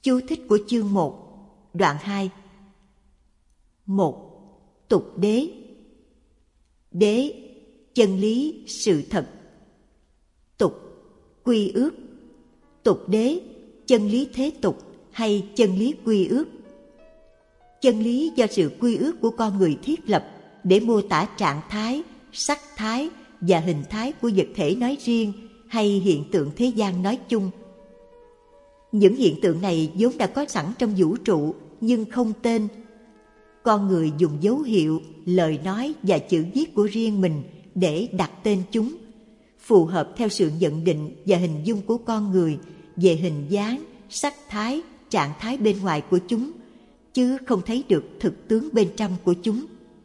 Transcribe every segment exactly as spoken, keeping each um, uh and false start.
Chú thích của chương một, đoạn hai. một. Tục đế. Đế, chân lý, sự thật. Tục, quy ước. Tục đế, chân lý thế tục hay chân lý quy ước. Chân lý do sự quy ước của con người thiết lập để mô tả trạng thái, sắc thái và hình thái của vật thể nói riêng hay hiện tượng thế gian nói chung. Những hiện tượng này vốn đã có sẵn trong vũ trụ nhưng không tên. Con người dùng dấu hiệu, lời nói và chữ viết của riêng mình để đặt tên chúng, phù hợp theo sự nhận định và hình dung của con người về hình dáng, sắc thái, trạng thái bên ngoài của chúng, chứ không thấy được thực tướng bên trong của chúng.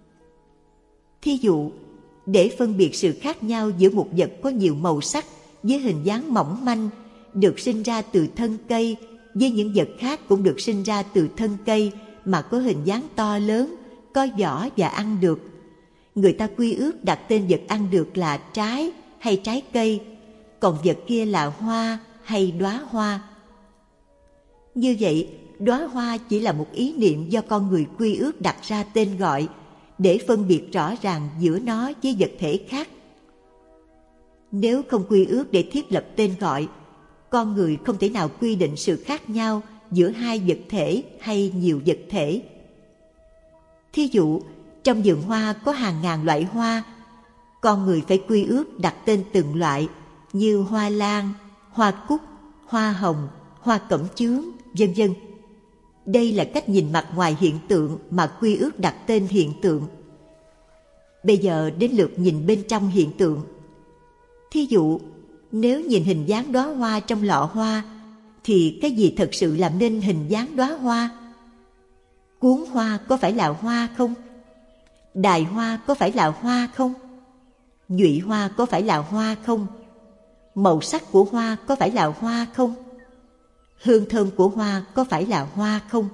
Thí dụ, để phân biệt sự khác nhau giữa một vật có nhiều màu sắc với hình dáng mỏng manh được sinh ra từ thân cây với những vật khác cũng được sinh ra từ thân cây mà có hình dáng to lớn, có vỏ và ăn được, người ta quy ước đặt tên vật ăn được là trái hay trái cây, còn vật kia là hoa hay đóa hoa. Như vậy, đóa hoa chỉ là một ý niệm do con người quy ước đặt ra tên gọi để phân biệt rõ ràng giữa nó với vật thể khác. Nếu không quy ước để thiết lập tên gọi, con người không thể nào quy định sự khác nhau giữa hai vật thể hay nhiều vật thể. Thí dụ, trong vườn hoa có hàng ngàn loại hoa, con người phải quy ước đặt tên từng loại như hoa lan, hoa cúc, hoa hồng, hoa cẩm chướng, vân vân. Đây là cách nhìn mặt ngoài hiện tượng mà quy ước đặt tên hiện tượng. Bây giờ đến lượt nhìn bên trong hiện tượng. Thí dụ, nếu nhìn hình dáng đóa hoa trong lọ hoa, thì cái gì thật sự làm nên hình dáng đóa hoa? Cuốn hoa có phải là hoa không? Đài hoa có phải là hoa không? Nhụy hoa có phải là hoa không? Màu sắc của hoa có phải là hoa không? Hương thơm của hoa có phải là hoa không?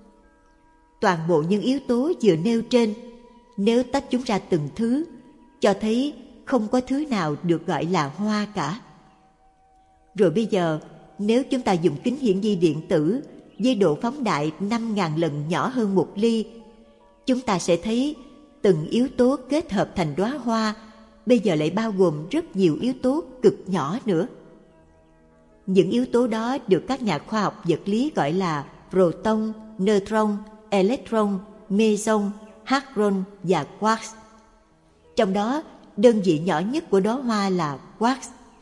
Toàn bộ những yếu tố vừa nêu trên, nếu tách chúng ra từng thứ, cho thấy không có thứ nào được gọi là hoa cả. Rồi bây giờ, nếu chúng ta dùng kính hiển vi điện tử với độ phóng đại năm nghìn lần nhỏ hơn một ly, chúng ta sẽ thấy từng yếu tố kết hợp thành đóa hoa bây giờ lại bao gồm rất nhiều yếu tố cực nhỏ nữa. Những yếu tố đó được các nhà khoa học vật lý gọi là proton, neutron, electron, meson, hadron và quark. Trong đó, đơn vị nhỏ nhất của đóa hoa là quark.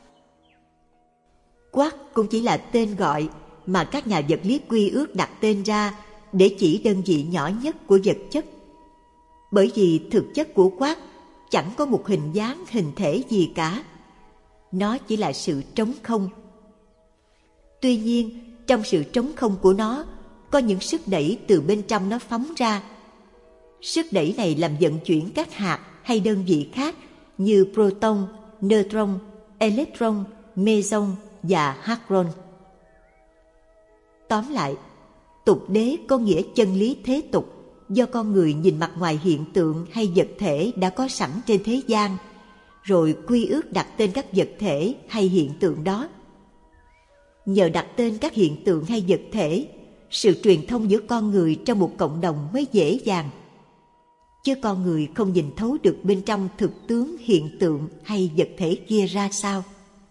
Quark cũng chỉ là tên gọi mà các nhà vật lý quy ước đặt tên ra để chỉ đơn vị nhỏ nhất của vật chất. Bởi vì thực chất của quark chẳng có một hình dáng, hình thể gì cả. Nó chỉ là sự trống không. Tuy nhiên, trong sự trống không của nó, có những sức đẩy từ bên trong nó phóng ra. Sức đẩy này làm vận chuyển các hạt hay đơn vị khác như proton, neutron, electron, meson và hadron. Tóm lại, tục đế có nghĩa chân lý thế tục do con người nhìn mặt ngoài hiện tượng hay vật thể đã có sẵn trên thế gian, rồi quy ước đặt tên các vật thể hay hiện tượng đó. Nhờ đặt tên các hiện tượng hay vật thể, sự truyền thông giữa con người trong một cộng đồng mới dễ dàng. Chứ con người không nhìn thấu được bên trong thực tướng hiện tượng hay vật thể kia ra sao.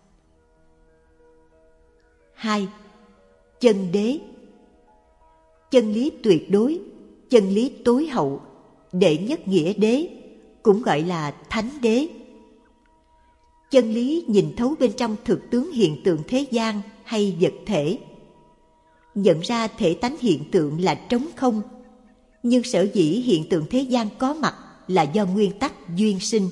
Hai. Chân đế. Chân lý tuyệt đối, chân lý tối hậu, đệ nhất nghĩa đế, cũng gọi là thánh đế. Chân lý nhìn thấu bên trong thực tướng hiện tượng thế gian hay vật thể. Nhận ra thể tánh hiện tượng là trống không, nhưng sở dĩ hiện tượng thế gian có mặt là do nguyên tắc duyên sinh.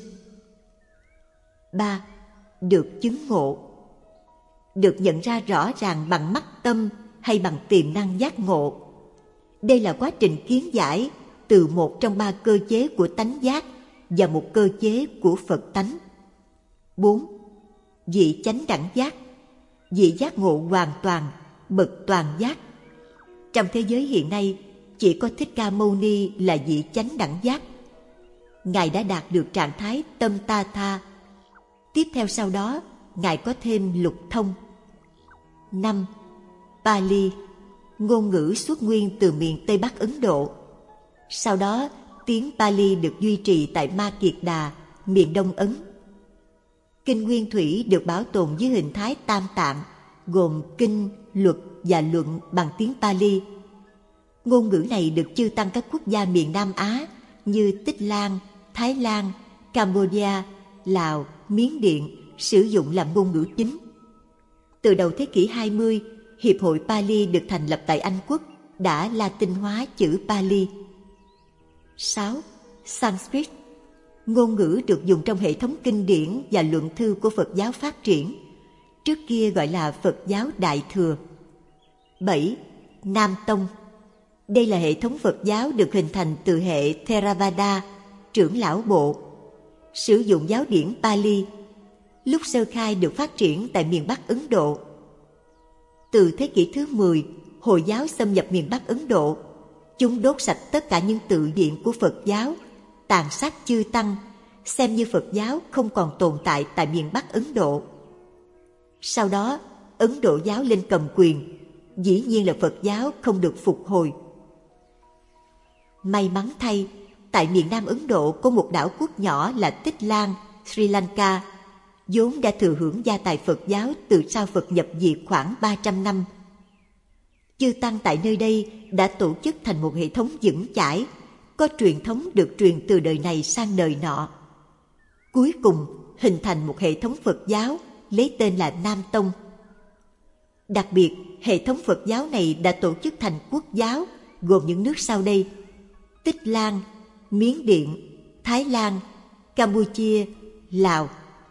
Ba. Được chứng ngộ. Được nhận ra rõ ràng bằng mắt tâm hay bằng tiềm năng giác ngộ. Đây là quá trình kiến giải từ một trong ba cơ chế của tánh giác và một cơ chế của Phật tánh. Bốn. Vị chánh đẳng giác. Vị giác ngộ hoàn toàn, bậc toàn giác. Trong thế giới hiện nay, chỉ có Thích Ca Mâu Ni là vị chánh đẳng giác. Ngài đã đạt được trạng thái tâm ta tha. Tiếp theo sau đó, Ngài có thêm lục thông. Năm. Pali. ngôn ngữ xuất nguyên từ miền Tây Bắc Ấn Độ. Sau đó, tiếng Pali được duy trì tại Ma Kiệt Đà, miền Đông Ấn. Kinh Nguyên Thủy được bảo tồn dưới hình thái tam tạng, gồm kinh, luật và luận bằng tiếng Pali. Ngôn ngữ này được chư tăng các quốc gia miền Nam Á như Tích Lan, Thái Lan, Cambodia, Lào, Miến Điện sử dụng làm ngôn ngữ chính. Từ đầu thế kỷ hai mươi, Hiệp hội Pali được thành lập tại Anh Quốc đã Latin hóa chữ Pali. sáu. Sanskrit. Ngôn ngữ được dùng trong hệ thống kinh điển và luận thư của Phật giáo phát triển, trước kia gọi là Phật giáo Đại Thừa. bảy. Nam Tông. Đây là hệ thống Phật giáo được hình thành từ hệ Theravada, trưởng lão bộ, sử dụng giáo điển Pali. Lúc sơ khai được phát triển tại miền Bắc Ấn Độ. Từ thế kỷ thứ mười, Hồi giáo xâm nhập miền Bắc Ấn Độ. Chúng đốt sạch tất cả những tự viện của Phật giáo, tàn sát chư tăng, xem như Phật giáo không còn tồn tại tại miền Bắc Ấn Độ. Sau đó, Ấn Độ giáo lên cầm quyền, dĩ nhiên là Phật giáo không được phục hồi. May mắn thay, tại miền Nam Ấn Độ có một đảo quốc nhỏ là Tích Lan, Sri Lanka, vốn đã thừa hưởng gia tài Phật giáo từ sau Phật nhập diệt khoảng ba trăm năm. Chư tăng tại nơi đây đã tổ chức thành một hệ thống vững chãi, có truyền thống được truyền từ đời này sang đời nọ. Cuối cùng hình thành một hệ thống Phật giáo lấy tên là Nam Tông. Đặc biệt, hệ thống Phật giáo này đã tổ chức thành quốc giáo gồm những nước sau đây: Tích Lan, Miến Điện, Thái Lan, Campuchia, Lào.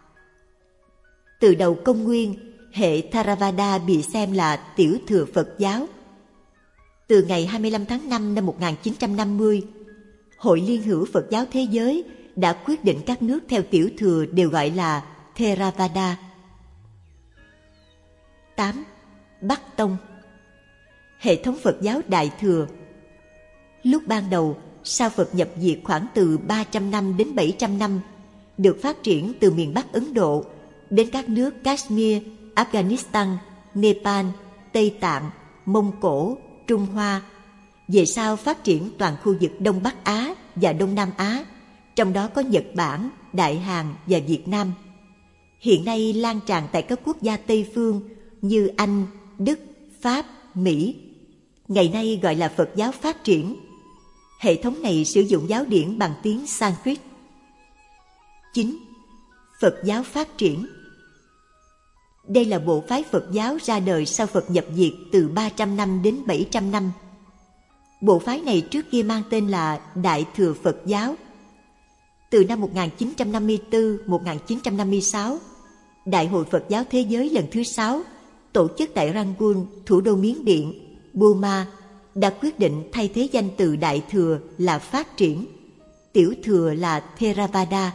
Từ đầu công nguyên, hệ Theravada bị xem là tiểu thừa Phật giáo. Từ ngày hai mươi lăm tháng năm năm một nghìn chín trăm năm mươi, Hội Liên hữu Phật giáo Thế giới đã quyết định các nước theo tiểu thừa đều gọi là Theravada. tám. Bắc Tông. Hệ thống Phật giáo Đại Thừa. Lúc ban đầu, sau Phật nhập diệt khoảng từ ba trăm năm đến bảy trăm năm, được phát triển từ miền Bắc Ấn Độ đến các nước Kashmir, Afghanistan, Nepal, Tây Tạng, Mông Cổ, Trung Hoa. Về sau phát triển toàn khu vực Đông Bắc Á và Đông Nam Á, trong đó có Nhật Bản, Đại Hàn và Việt Nam. Hiện nay lan tràn tại các quốc gia Tây phương như Anh, Đức, Pháp, Mỹ. Ngày nay gọi là Phật giáo phát triển. Hệ thống này sử dụng giáo điển bằng tiếng Sanskrit. chín. Phật giáo phát triển. Đây là bộ phái Phật giáo ra đời sau Phật nhập diệt từ ba trăm năm đến bảy trăm năm. Bộ phái này trước kia mang tên là Đại Thừa Phật giáo. Từ năm một nghìn chín trăm năm mươi tư đến một nghìn chín trăm năm mươi sáu, Đại hội Phật giáo Thế giới lần thứ sáu tổ chức tại Rangoon, thủ đô Miến Điện, Burma, đã quyết định thay thế danh từ Đại Thừa là phát triển, tiểu thừa là Theravada.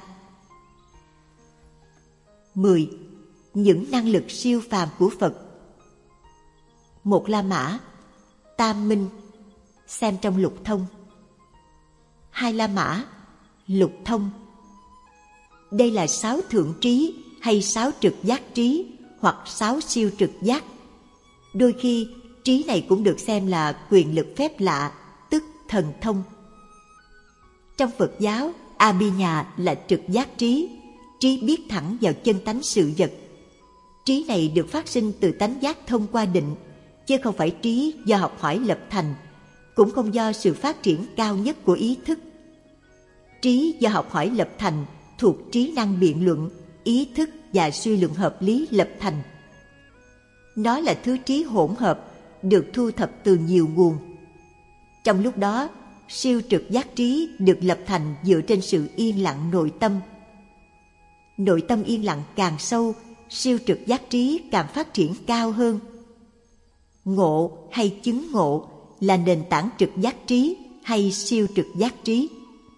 mười. Những năng lực siêu phàm của Phật. Một La Mã, Tam Minh, xem trong Lục Thông. Hai La Mã, Lục Thông. Đây là sáu thượng trí hay sáu trực giác trí hoặc sáu siêu trực giác. Đôi khi trí này cũng được xem là quyền lực phép lạ, tức thần thông. Trong Phật giáo, Abhinya là trực giác trí, trí biết thẳng vào chân tánh sự vật. Trí này được phát sinh từ tánh giác thông qua định, chứ không phải trí do học hỏi lập thành, cũng không do sự phát triển cao nhất của ý thức. Trí do học hỏi lập thành thuộc trí năng biện luận, ý thức và suy luận hợp lý lập thành. Nó là thứ trí hỗn hợp, được thu thập từ nhiều nguồn. Trong lúc đó, siêu trực giác trí được lập thành dựa trên sự yên lặng nội tâm. Nội tâm yên lặng càng sâu, siêu trực giác trí càng phát triển cao hơn. Ngộ hay chứng ngộ là nền tảng trực giác trí hay siêu trực giác trí.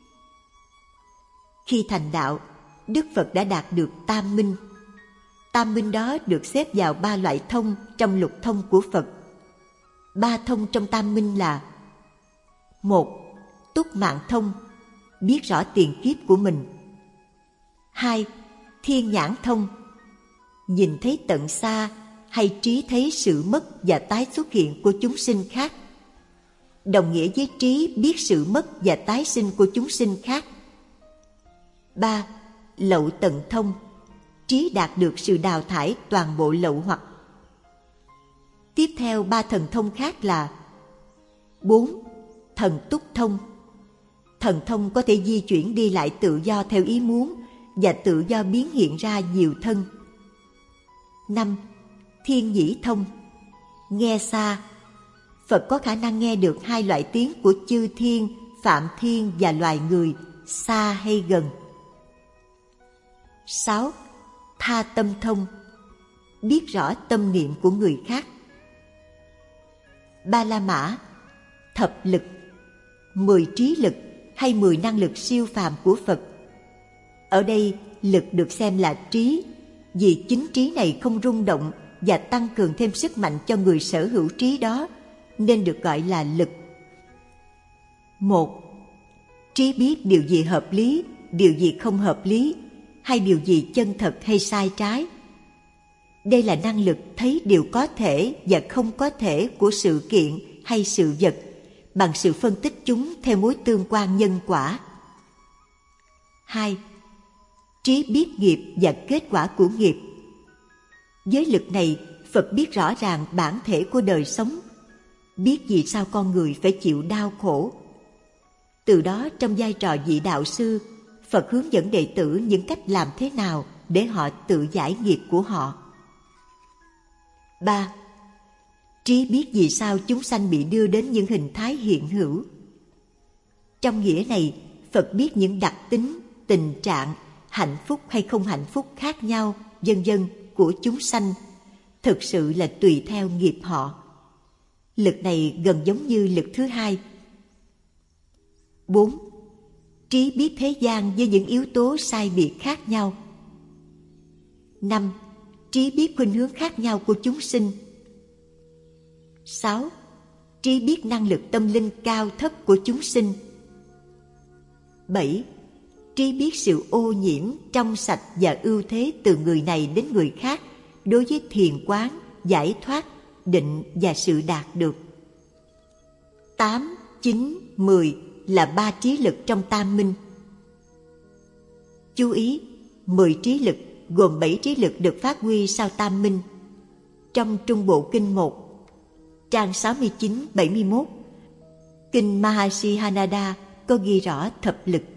Khi thành đạo, Đức Phật đã đạt được tam minh. Tam minh đó được xếp vào ba loại thông trong lục thông của Phật. Ba thông trong tam minh là: một. Túc mạng thông, biết rõ tiền kiếp của mình. Hai. Thiên nhãn thông, nhìn thấy tận xa, hay trí thấy sự mất và tái xuất hiện của chúng sinh khác, đồng nghĩa với trí biết sự mất và tái sinh của chúng sinh khác. ba. Lậu tận thông, trí đạt được sự đào thải toàn bộ lậu hoặc. Tiếp theo ba thần thông khác là: bốn. Thần túc thông, thần thông có thể di chuyển đi lại tự do theo ý muốn và tự do biến hiện ra nhiều thân. năm. Thiên nhĩ thông, nghe xa, Phật có khả năng nghe được hai loại tiếng của chư thiên, phạm thiên và loài người, xa hay gần. sáu. Tha tâm thông, biết rõ tâm niệm của người khác. Ba la mã, thập lực, mười trí lực hay mười năng lực siêu phàm của Phật. Ở đây lực được xem là trí, vì chính trí này không rung động và tăng cường thêm sức mạnh cho người sở hữu trí đó, nên được gọi là lực. Một. Trí biết điều gì hợp lý, điều gì không hợp lý, hay điều gì chân thật hay sai trái. Đây là năng lực thấy điều có thể và không có thể của sự kiện hay sự vật bằng sự phân tích chúng theo mối tương quan nhân quả. Hai. Trí biết nghiệp và kết quả của nghiệp. Với lực này, Phật biết rõ ràng bản thể của đời sống, biết vì sao con người phải chịu đau khổ. Từ đó, trong vai trò vị đạo sư, Phật hướng dẫn đệ tử những cách làm thế nào để họ tự giải nghiệp của họ. Ba. Trí biết vì sao chúng sanh bị đưa đến những hình thái hiện hữu. Trong nghĩa này, Phật biết những đặc tính, tình trạng, hạnh phúc hay không hạnh phúc khác nhau, vân vân của chúng sanh, thực sự là tùy theo nghiệp họ. Lực này gần giống như lực thứ hai. Bốn. Trí biết thế gian với những yếu tố sai biệt khác nhau. Năm. Trí biết khuynh hướng khác nhau của chúng sinh. Sáu. Trí biết năng lực tâm linh cao thấp của chúng sinh. Bảy. Trí biết sự ô nhiễm, trong sạch và ưu thế từ người này đến người khác đối với thiền quán, giải thoát, định và sự đạt được. Tám, chín, mười là ba trí lực trong tam minh. Chú ý, mười trí lực gồm bảy trí lực được phát huy sau tam minh. Trong Trung Bộ Kinh một, trang sáu mươi chín bảy mươi mốt, Kinh Mahasihanada có ghi rõ thập lực.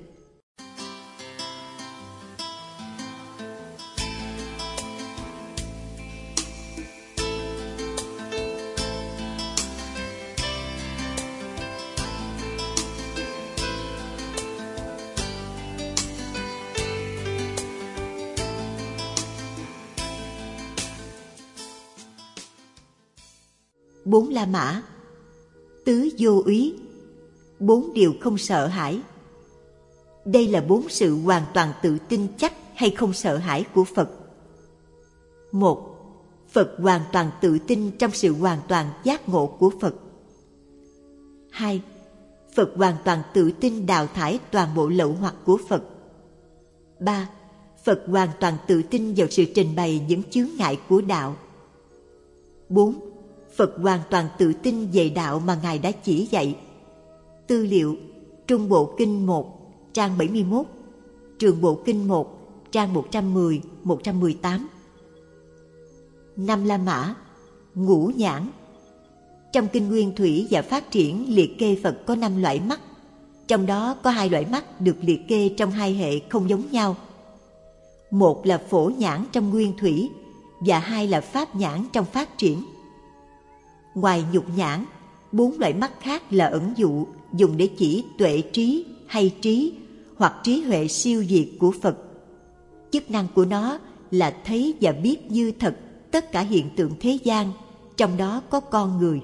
Bốn la mã, tứ vô úy, bốn điều không sợ hãi. Đây là bốn sự hoàn toàn tự tin chắc hay không sợ hãi của Phật. Một, Phật hoàn toàn tự tin trong sự hoàn toàn giác ngộ của Phật. Hai, Phật hoàn toàn tự tin đào thải toàn bộ lậu hoặc của Phật. Ba, Phật hoàn toàn tự tin vào sự trình bày những chướng ngại của đạo. Bốn, Phật hoàn toàn tự tin về đạo mà Ngài đã chỉ dạy. Tư liệu Trung Bộ Kinh một, trang bảy mươi mốt, Trường Bộ Kinh một, trang một trăm mười, một trăm mười tám. Năm la mã, ngũ nhãn. Trong Kinh Nguyên Thủy và Phát Triển liệt kê Phật có năm loại mắt, trong đó có hai loại mắt được liệt kê trong hai hệ không giống nhau. Một là phổ nhãn trong Nguyên Thủy và hai là pháp nhãn trong Phát Triển. Ngoài nhục nhãn, bốn loại mắt khác là ẩn dụ dùng để chỉ tuệ trí hay trí hoặc trí huệ siêu việt của Phật. Chức năng của nó là thấy và biết như thật tất cả hiện tượng thế gian, trong đó có con người.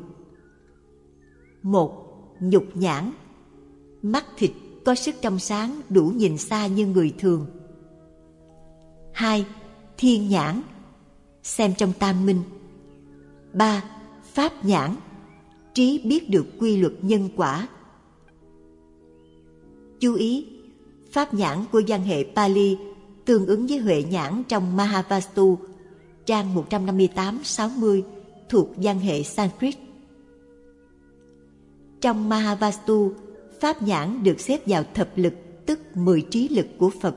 Một, nhục nhãn. Mắt thịt có sức trong sáng đủ nhìn xa như người thường. Hai, thiên nhãn. Xem trong tam minh. Ba, pháp nhãn. Trí biết được quy luật nhân quả. Chú ý, pháp nhãn của văn hệ Pali tương ứng với huệ nhãn trong Mahavastu, trang một trăm năm mươi tám sáu mươi, thuộc văn hệ Sanskrit. Trong Mahavastu, pháp nhãn được xếp vào thập lực, tức mười trí lực của Phật.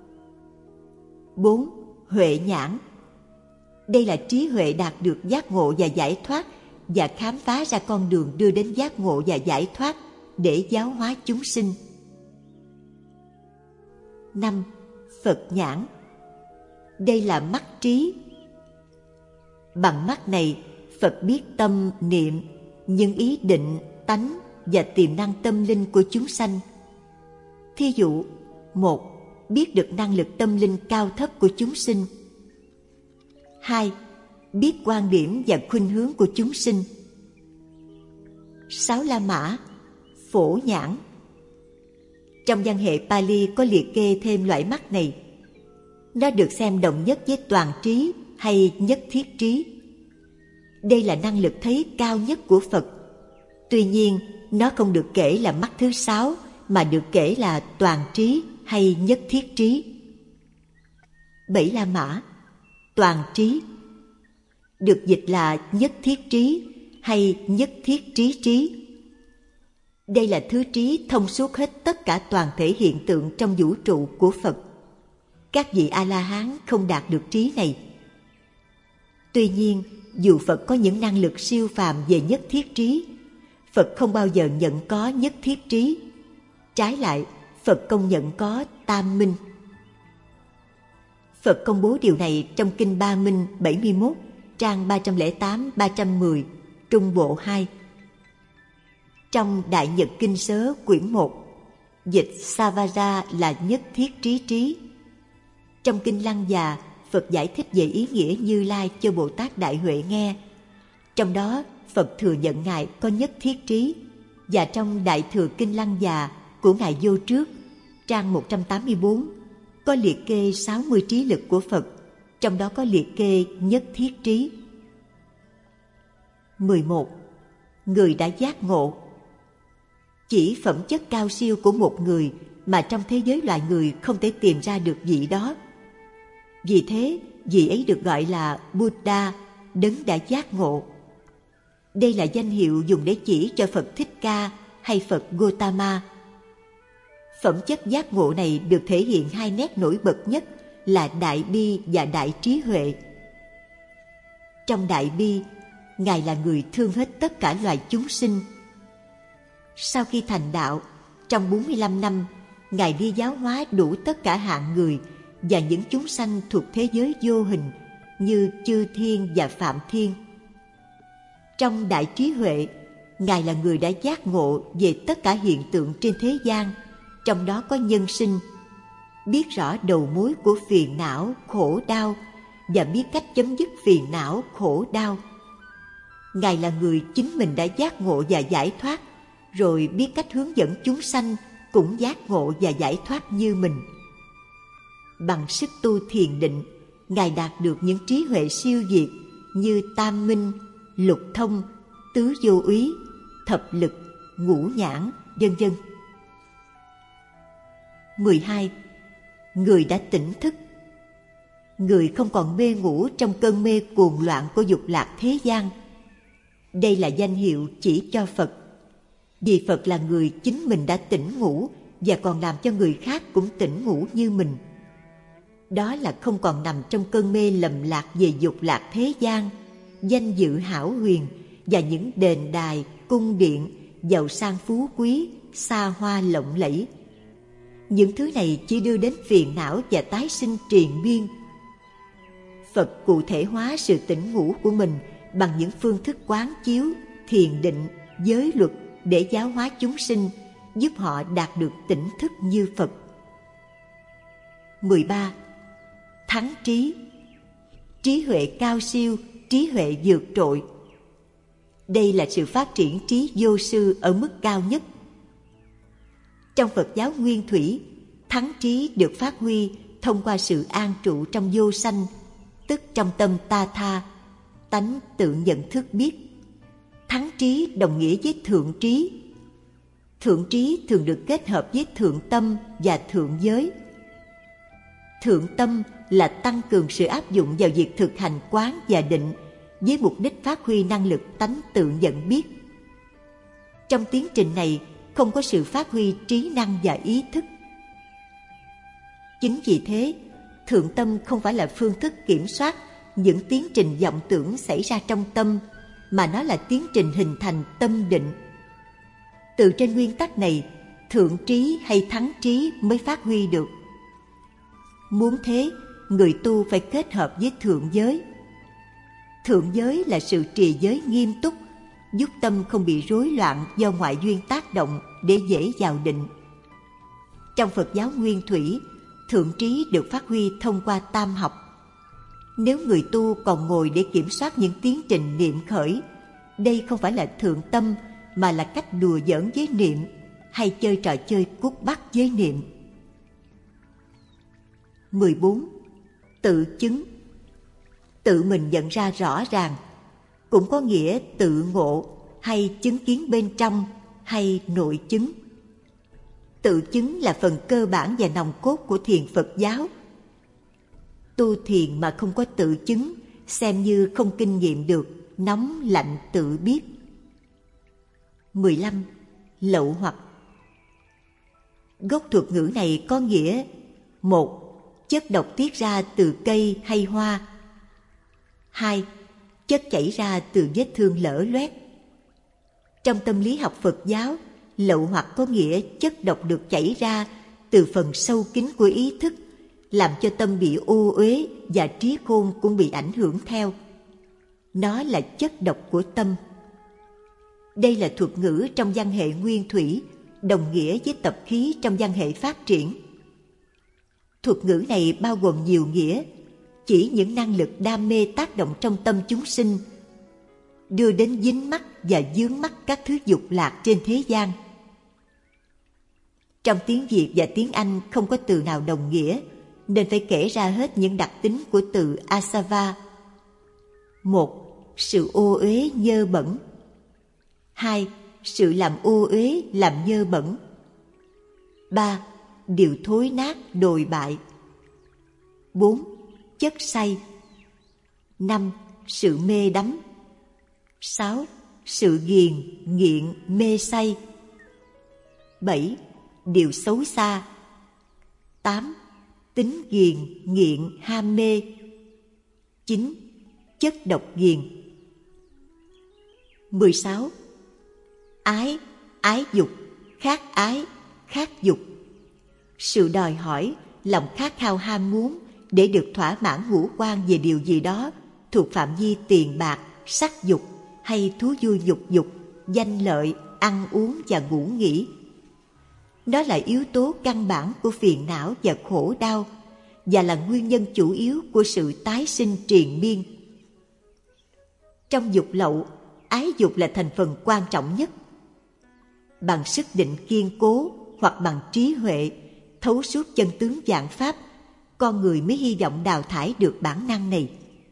bốn. Huệ nhãn. Đây là trí huệ đạt được giác ngộ và giải thoát và khám phá ra con đường đưa đến giác ngộ và giải thoát để giáo hóa chúng sinh. năm. Phật nhãn. Đây là mắt trí. Bằng mắt này, Phật biết tâm, niệm, những ý định, tánh và tiềm năng tâm linh của chúng sanh. Thí dụ, một. Biết được năng lực tâm linh cao thấp của chúng sinh. hai. Biết quan điểm và khuynh hướng của chúng sinh. Sáu La Mã. Phổ nhãn. Trong văn hệ Pali có liệt kê thêm loại mắt này. Nó được xem đồng nhất với toàn trí hay nhất thiết trí. Đây là năng lực thấy cao nhất của Phật. Tuy nhiên, nó không được kể là mắt thứ sáu, mà được kể là toàn trí hay nhất thiết trí. Bảy La Mã. Toàn trí. Được dịch là nhất thiết trí hay nhất thiết trí trí. Đây là thứ trí thông suốt hết tất cả toàn thể hiện tượng trong vũ trụ của Phật. Các vị A-la-hán không đạt được trí này. Tuy nhiên, dù Phật có những năng lực siêu phàm về nhất thiết trí, Phật không bao giờ nhận có nhất thiết trí. Trái lại, Phật công nhận có tam minh. Phật công bố điều này trong Kinh Ba Minh bảy mươi mốt, trang ba trăm lẻ tám ba trăm mười, Trung Bộ hai. Trong Đại Nhật Kinh Sớ quyển một, dịch Savara là nhất thiết trí trí. Trong Kinh Lăng Già, Phật giải thích về ý nghĩa Như Lai cho Bồ Tát Đại Huệ nghe. Trong đó, Phật thừa nhận Ngài có nhất thiết trí. Và trong Đại Thừa Kinh Lăng Già của Ngài Vô Trước, trang một trăm tám mươi bốn, có liệt kê sáu mươi trí lực của Phật, trong đó có liệt kê nhất thiết trí. mười một. Người đã giác ngộ. Chỉ phẩm chất cao siêu của một người mà trong thế giới loài người không thể tìm ra được vị đó. Vì thế, vị ấy được gọi là Buddha, đấng đã giác ngộ. Đây là danh hiệu dùng để chỉ cho Phật Thích Ca hay Phật Gotama. Phẩm chất giác ngộ này được thể hiện hai nét nổi bật nhất là đại bi và đại trí huệ. Trong đại bi, Ngài là người thương hết tất cả loài chúng sinh. Sau khi thành đạo, trong bốn mươi lăm năm, Ngài đi giáo hóa đủ tất cả hạng người và những chúng sanh thuộc thế giới vô hình như chư thiên và phạm thiên. Trong đại trí huệ, Ngài là người đã giác ngộ về tất cả hiện tượng trên thế gian, trong đó có nhân sinh, biết rõ đầu mối của phiền não, khổ đau và biết cách chấm dứt phiền não, khổ đau. Ngài là người chính mình đã giác ngộ và giải thoát, rồi biết cách hướng dẫn chúng sanh cũng giác ngộ và giải thoát như mình. Bằng sức tu thiền định, Ngài đạt được những trí huệ siêu việt như tam minh, lục thông, tứ vô úy, thập lực, ngũ nhãn, vân vân. mười hai. Người đã tỉnh thức. Người không còn mê ngủ trong cơn mê cuồng loạn của dục lạc thế gian. Đây là danh hiệu chỉ cho Phật. Vì Phật là người chính mình đã tỉnh ngủ và còn làm cho người khác cũng tỉnh ngủ như mình. Đó là không còn nằm trong cơn mê lầm lạc về dục lạc thế gian, danh dự hão huyền và những đền đài, cung điện, giàu sang phú quý, xa hoa lộng lẫy. Những thứ này chỉ đưa đến phiền não và tái sinh triền miên. Phật cụ thể hóa sự tỉnh ngủ của mình bằng những phương thức quán chiếu, thiền định, giới luật để giáo hóa chúng sinh, giúp họ đạt được tỉnh thức như Phật. mười ba. Thắng trí. Trí huệ cao siêu, trí huệ vượt trội. Đây là sự phát triển trí vô sư ở mức cao nhất. Trong Phật giáo Nguyên Thủy, thắng trí được phát huy thông qua sự an trụ trong vô sanh, tức trong tâm ta tha, tánh tự nhận thức biết. Thắng trí đồng nghĩa với thượng trí. Thượng trí thường được kết hợp với thượng tâm và thượng giới. Thượng tâm là tăng cường sự áp dụng vào việc thực hành quán và định với mục đích phát huy năng lực tánh tự nhận biết. Trong tiến trình này không có sự phát huy trí năng và ý thức. Chính vì thế, thượng tâm không phải là phương thức kiểm soát những tiến trình vọng tưởng xảy ra trong tâm, mà nó là tiến trình hình thành tâm định. Từ trên nguyên tắc này, thượng trí hay thắng trí mới phát huy được. Muốn thế, người tu phải kết hợp với thượng giới. Thượng giới là sự trì giới nghiêm túc, giúp tâm không bị rối loạn do ngoại duyên tác động để dễ vào định. Trong Phật giáo Nguyên Thủy, thượng trí được phát huy thông qua tam học. Nếu người tu còn ngồi để kiểm soát những tiến trình niệm khởi, đây không phải là thượng tâm mà là cách đùa giỡn với niệm hay chơi trò chơi cút bắt với niệm. mười bốn. Tự chứng. Tự mình nhận ra rõ ràng, cũng có nghĩa tự ngộ hay chứng kiến bên trong hay nội chứng. Tự chứng là phần cơ bản và nòng cốt của thiền Phật giáo. Tu thiền mà không có tự chứng, xem như không kinh nghiệm được nóng lạnh tự biết. mười lăm. Lậu hoặc. Gốc thuật ngữ này có nghĩa: một. Chất độc tiết ra từ cây hay hoa. Hai. Chất chảy ra từ vết thương lở loét. Trong tâm lý học Phật giáo, lậu hoặc có nghĩa chất độc được chảy ra từ phần sâu kín của ý thức, làm cho tâm bị ô uế và trí khôn cũng bị ảnh hưởng theo. Nó là chất độc của tâm. Đây là thuật ngữ trong văn hệ Nguyên Thủy, đồng nghĩa với tập khí trong văn hệ phát triển. Thuật ngữ này bao gồm nhiều nghĩa, chỉ những năng lực đam mê tác động trong tâm chúng sinh, đưa đến dính mắc và vướng mắc các thứ dục lạc trên thế gian. Trong tiếng Việt và tiếng Anh không có từ nào đồng nghĩa, nên phải kể ra hết những đặc tính của từ asava. Một. Sự ô uế nhơ bẩn. Hai. Sự làm ô uế làm nhơ bẩn. Ba. Điều thối nát đồi bại. Bốn. Chất say. Năm. Sự mê đắm. Sáu. Sự ghiền, nghiện, mê say. Bảy. Điều xấu xa. Tám. Tính ghiền, nghiện, ham mê. Chín. Chất độc ghiền. Mười sáu. Ái, ái dục, khát ái, khát dục. Sự đòi hỏi, lòng khát khao ham muốn để được thỏa mãn ngũ quan về điều gì đó thuộc phạm vi tiền bạc, sắc dục hay thú vui dục dục, danh lợi, ăn uống và ngủ nghỉ. Đó là yếu tố căn bản của phiền não và khổ đau, và là nguyên nhân chủ yếu của sự tái sinh triền miên. Trong dục lậu, ái dục là thành phần quan trọng nhất. Bằng sức định kiên cố hoặc bằng trí huệ, thấu suốt chân tướng vạn pháp, con người mới hy vọng đào thải được bản năng này.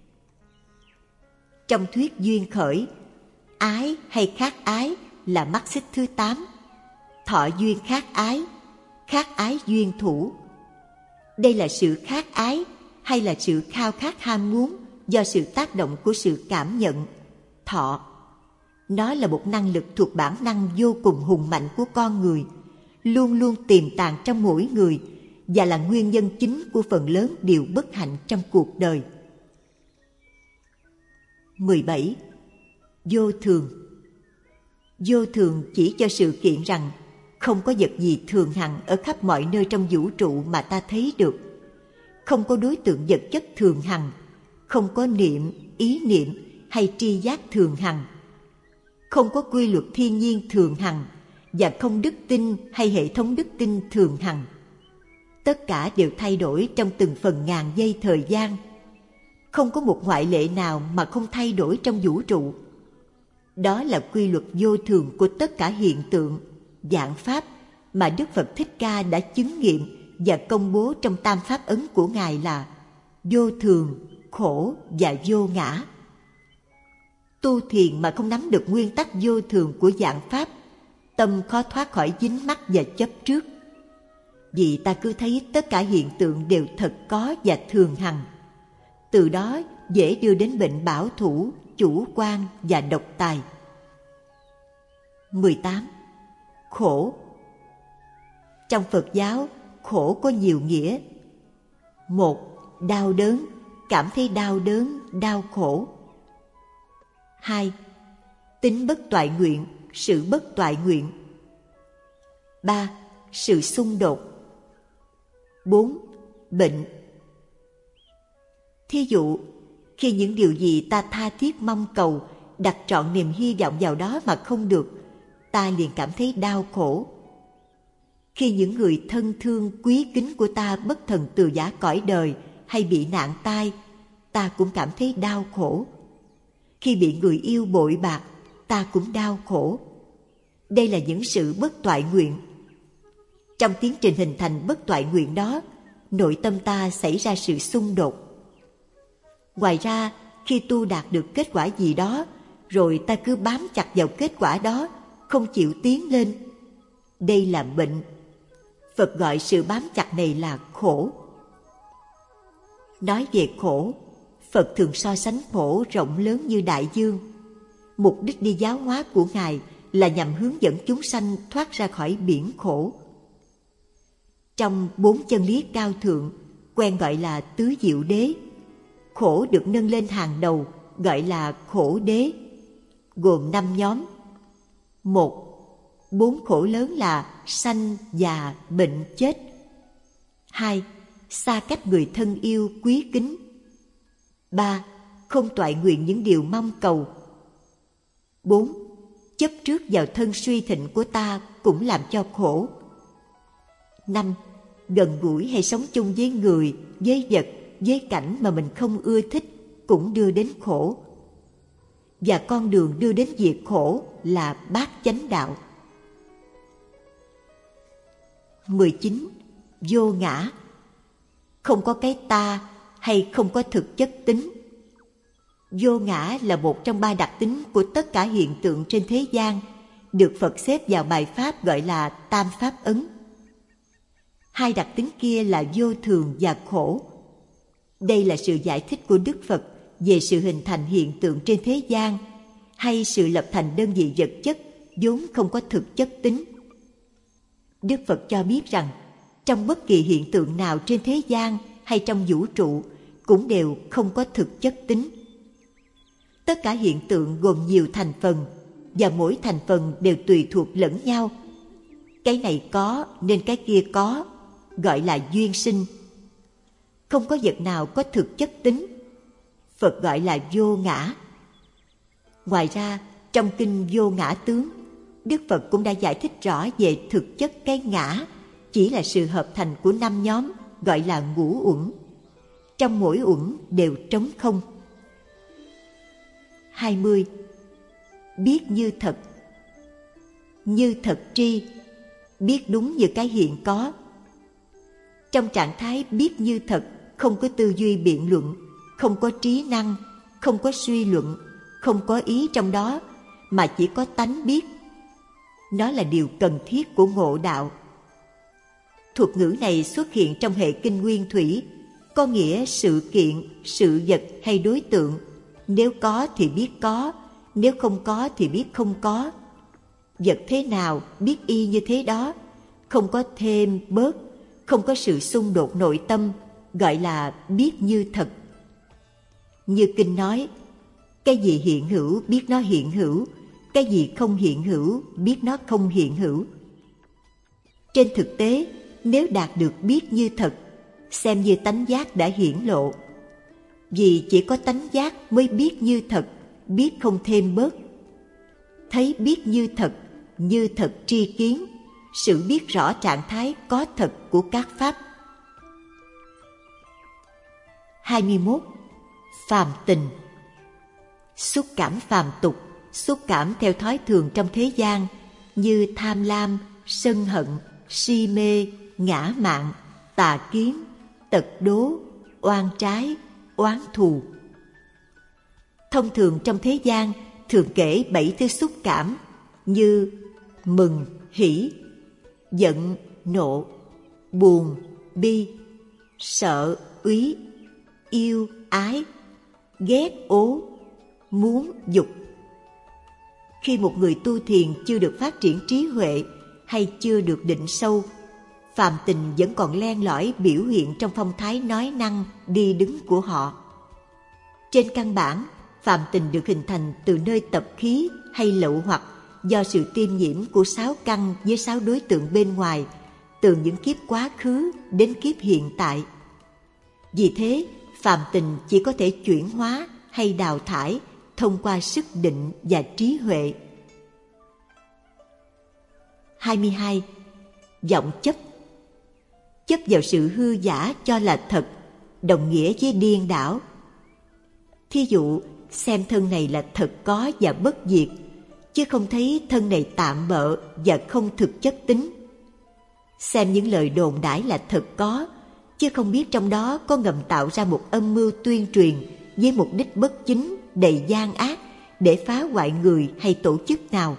Trong thuyết duyên khởi, ái hay khát ái là mắt xích thứ tám. Thọ duyên khát ái, khát ái duyên thủ. Đây là sự khát ái hay là sự khao khát ham muốn do sự tác động của sự cảm nhận, thọ. Nó là một năng lực thuộc bản năng vô cùng hùng mạnh của con người, luôn luôn tiềm tàng trong mỗi người và là nguyên nhân chính của phần lớn điều bất hạnh trong cuộc đời. mười bảy. Vô thường. Vô thường chỉ cho sự kiện rằng không có vật gì thường hằng ở khắp mọi nơi trong vũ trụ mà ta thấy được. Không có đối tượng vật chất thường hằng, không có niệm, ý niệm hay tri giác thường hằng. Không có quy luật thiên nhiên thường hằng và không đức tin hay hệ thống đức tin thường hằng. Tất cả đều thay đổi trong từng phần ngàn giây thời gian. Không có một ngoại lệ nào mà không thay đổi trong vũ trụ. Đó là quy luật vô thường của tất cả hiện tượng, vạn pháp mà Đức Phật Thích Ca đã chứng nghiệm và công bố trong tam pháp ấn của Ngài là vô thường, khổ và vô ngã. Tu thiền mà không nắm được nguyên tắc vô thường của vạn pháp, tâm khó thoát khỏi dính mắc và chấp trước. vì ta cứ thấy tất cả hiện tượng đều thật có và thường hằng. Từ đó dễ đưa đến bệnh bảo thủ, chủ quan và độc tài. mười tám. Khổ. Trong Phật giáo, khổ có nhiều nghĩa. Một, đau đớn, cảm thấy đau đớn, đau khổ. Hai, tính bất toại nguyện, sự bất toại nguyện. Ba, sự xung đột. Bốn, bệnh. Thí dụ, khi những điều gì ta tha thiết mong cầu, đặt trọn niềm hy vọng vào đó mà không được, ta liền cảm thấy đau khổ. Khi những người thân thương quý kính của ta bất thần từ giã cõi đời hay bị nạn tai, ta cũng cảm thấy đau khổ. Khi bị người yêu bội bạc, ta cũng đau khổ. Đây là những sự bất toại nguyện. Trong tiến trình hình thành bất toại nguyện đó, nội tâm ta xảy ra sự xung đột. Ngoài ra, khi tu đạt được kết quả gì đó, rồi ta cứ bám chặt vào kết quả đó, không chịu tiến lên. Đây là bệnh. Phật gọi sự bám chặt này là khổ. Nói về khổ, Phật thường so sánh khổ rộng lớn như đại dương. Mục đích đi giáo hóa của Ngài là nhằm hướng dẫn chúng sanh thoát ra khỏi biển khổ. Trong bốn chân lý cao thượng, quen gọi là tứ diệu đế, khổ được nâng lên hàng đầu, gọi là khổ đế, gồm năm nhóm. Một, bốn khổ lớn là sanh, già, bệnh, chết. Hai, xa cách người thân yêu quý kính. Ba, không toại nguyện những điều mong cầu. Bốn, chấp trước vào thân suy thịnh của ta cũng làm cho khổ. Năm, gần gũi hay sống chung với người, với vật, với cảnh mà mình không ưa thích cũng đưa đến khổ. Và con đường đưa đến diệt khổ là bát chánh đạo. mười chín. Vô ngã. Không có cái ta hay không có thực chất tính. Vô ngã là một trong ba đặc tính của tất cả hiện tượng trên thế gian, được Phật xếp vào bài pháp gọi là Tam Pháp Ấn. Hai đặc tính kia là vô thường và khổ. Đây là sự giải thích của Đức Phật về sự hình thành hiện tượng trên thế gian, hay sự lập thành đơn vị vật chất vốn không có thực chất tính. Đức Phật cho biết rằng, trong bất kỳ hiện tượng nào trên thế gian hay trong vũ trụ cũng đều không có thực chất tính. Tất cả hiện tượng gồm nhiều thành phần, và mỗi thành phần đều tùy thuộc lẫn nhau. Cái này có nên cái kia có, gọi là duyên sinh. Không có vật nào có thực chất tính. Phật gọi là vô ngã. Ngoài ra, trong kinh Vô Ngã Tướng, Đức Phật cũng đã giải thích rõ về thực chất cái ngã, chỉ là sự hợp thành của năm nhóm, gọi là ngũ uẩn. Trong mỗi uẩn đều trống không. hai mươi. Biết như thật. Như thật tri, biết đúng như cái hiện có. Trong trạng thái biết như thật, không có tư duy biện luận, không có trí năng, không có suy luận, không có ý trong đó, mà chỉ có tánh biết. Nó là điều cần thiết của ngộ đạo. Thuật ngữ này xuất hiện trong hệ kinh Nguyên Thủy, có nghĩa sự kiện, sự vật hay đối tượng. Nếu có thì biết có, nếu không có thì biết không có. Vật thế nào biết y như thế đó, không có thêm bớt, không có sự xung đột nội tâm, gọi là biết như thật. Như kinh nói, cái gì hiện hữu biết nó hiện hữu, cái gì không hiện hữu biết nó không hiện hữu. Trên thực tế, nếu đạt được biết như thật, xem như tánh giác đã hiển lộ. Vì chỉ có tánh giác mới biết như thật, biết không thêm bớt. Thấy biết như thật, như thật tri kiến, sự biết rõ trạng thái có thật của các pháp. hai mươi mốt. Phàm tình. Xúc cảm phàm tục, xúc cảm theo thói thường trong thế gian, như tham lam, sân hận, si mê, ngã mạn, tà kiến, tật đố, oan trái, oán thù. Thông thường trong thế gian thường kể bảy thứ xúc cảm như mừng, hỷ, giận, nộ, buồn, bi, sợ, úy, yêu, ái, ghét, ố, muốn, dục. Khi một người tu thiền chưa được phát triển trí huệ hay chưa được định sâu, phàm tình vẫn còn len lỏi biểu hiện trong phong thái nói năng, đi đứng của họ. Trên căn bản, phàm tình được hình thành từ nơi tập khí hay lậu hoặc do sự tiêm nhiễm của sáu căn với sáu đối tượng bên ngoài, từ những kiếp quá khứ đến kiếp hiện tại. Vì thế, phàm tình chỉ có thể chuyển hóa hay đào thải thông qua sức định và trí huệ. hai mươi hai. Vọng chấp. Chấp vào sự hư giả cho là thật, đồng nghĩa với điên đảo. Thí dụ, xem thân này là thật có và bất diệt, chứ không thấy thân này tạm bợ và không thực chất tính. Xem những lời đồn đãi là thật có, chứ không biết trong đó có ngầm tạo ra một âm mưu tuyên truyền với mục đích bất chính, đầy gian ác để phá hoại người hay tổ chức nào.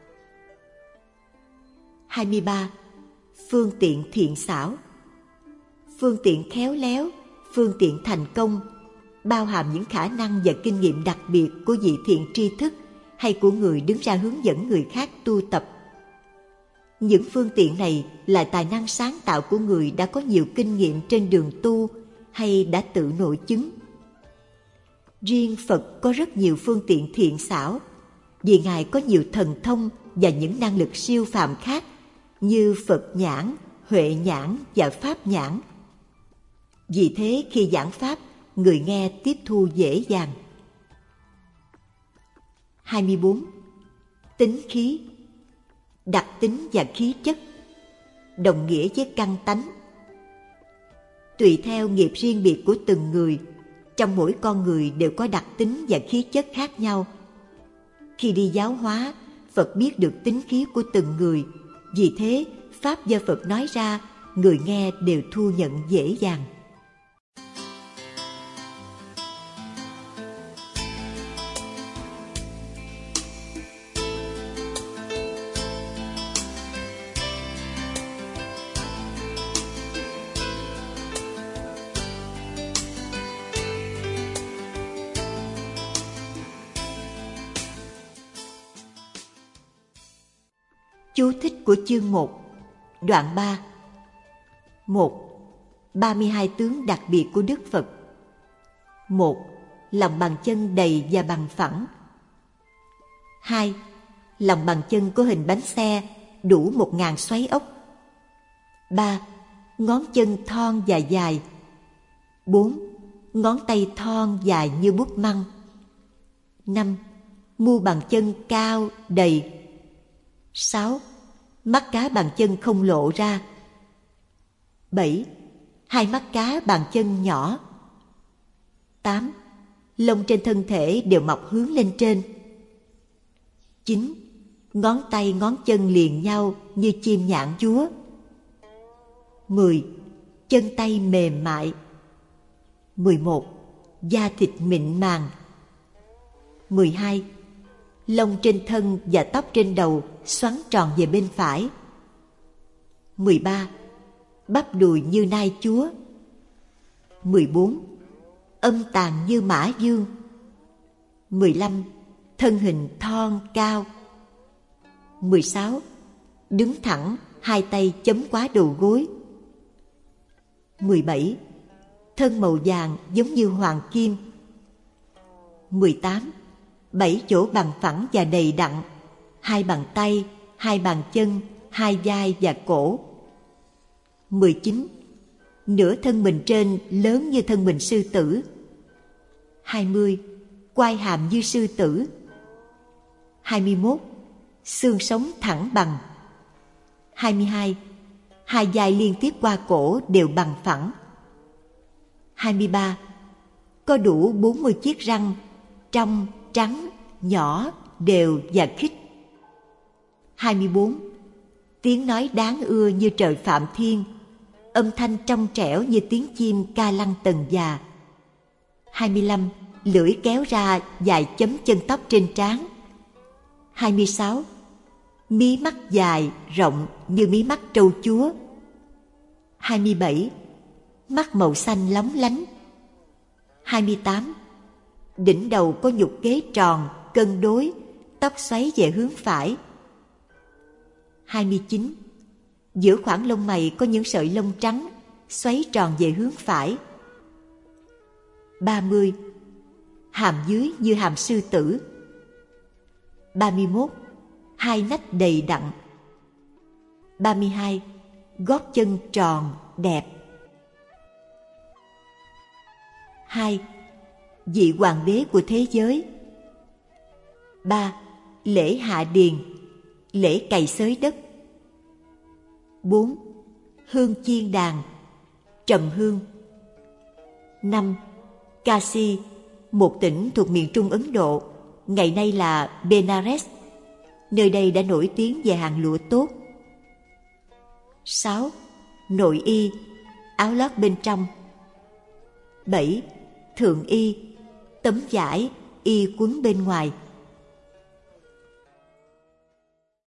hai mươi ba. Phương tiện thiện xảo. Phương tiện khéo léo, phương tiện thành công, bao hàm những khả năng và kinh nghiệm đặc biệt của vị thiện tri thức hay của người đứng ra hướng dẫn người khác tu tập. Những phương tiện này là tài năng sáng tạo của người đã có nhiều kinh nghiệm trên đường tu hay đã tự nội chứng. Riêng Phật có rất nhiều phương tiện thiện xảo, vì Ngài có nhiều thần thông và những năng lực siêu phàm khác như Phật nhãn, Huệ nhãn và Pháp nhãn. Vì thế khi giảng Pháp, người nghe tiếp thu dễ dàng. hai mươi bốn. Tính khí. Đặc tính và khí chất, đồng nghĩa với căn tánh. Tùy theo nghiệp riêng biệt của từng người, trong mỗi con người đều có đặc tính và khí chất khác nhau. Khi đi giáo hóa, Phật biết được tính khí của từng người, vì thế Pháp do Phật nói ra, người nghe đều thu nhận dễ dàng. Chú thích của chương một, đoạn ba. một. ba mươi hai tướng đặc biệt của Đức Phật. một. Lòng bàn chân đầy và bằng phẳng. hai. Lòng bàn chân có hình bánh xe, đủ một ngàn xoáy ốc. ba. Ngón chân thon và dài. bốn. Ngón tay thon dài như bút măng. năm. Mu bàn chân cao, đầy. sáu. Mắt cá bàn chân không lộ ra. bảy. Hai mắt cá bàn chân nhỏ. tám. Lông trên thân thể đều mọc hướng lên trên. chín. Ngón tay ngón chân liền nhau như chim nhạn chúa. mười. Chân tay mềm mại. mười một. Da thịt mịn màng. mười hai. Lông trên thân và tóc trên đầu xoắn tròn về bên phải. mười ba. Bắp đùi như nai chúa. mười bốn. Âm tàn như mã dương. mười lăm. Thân hình thon cao. mười sáu. Đứng thẳng, hai tay chấm quá đầu gối. mười bảy. Thân màu vàng giống như hoàng kim. mười tám. Bảy chỗ bằng phẳng và đầy đặn, hai bàn tay, hai bàn chân, hai vai và cổ. mười chín. Nửa thân mình trên lớn như thân mình sư tử. hai mươi. Quai hàm như sư tử. hai mươi mốt. Xương sống thẳng bằng. hai mươi hai. Hai vai liên tiếp qua cổ đều bằng phẳng. hai mươi ba. Có đủ bốn mươi chiếc răng, trong, trắng, nhỏ, đều và khít. hai mươi bốn. Tiếng nói đáng ưa như trời Phạm Thiên, âm thanh trong trẻo như tiếng chim ca lăng tần già. hai mươi lăm. Lưỡi kéo ra dài chấm chân tóc trên trán. hai mươi sáu. Mí mắt dài, rộng như mí mắt trâu chúa. hai mươi bảy. Mắt màu xanh lóng lánh. hai mươi tám. Đỉnh đầu có nhục kế tròn, cân đối, tóc xoáy về hướng phải. hai mươi chín. Giữa khoảng lông mày có những sợi lông trắng, xoáy tròn về hướng phải. ba mươi. Hàm dưới như hàm sư tử. ba mươi mốt. Hai nách đầy đặn. ba mươi hai. Gót chân tròn, đẹp. hai. Vị hoàng đế của thế giới. ba. Lễ hạ điền, lễ cày xới đất. bốn. Hương chiên đàn, trầm hương. năm. Kashi, một tỉnh thuộc miền Trung Ấn Độ, ngày nay là Benares. Nơi đây đã nổi tiếng về hàng lụa tốt. sáu. Nội y, áo lót bên trong. bảy. Thượng y, tấm vải y quấn bên ngoài.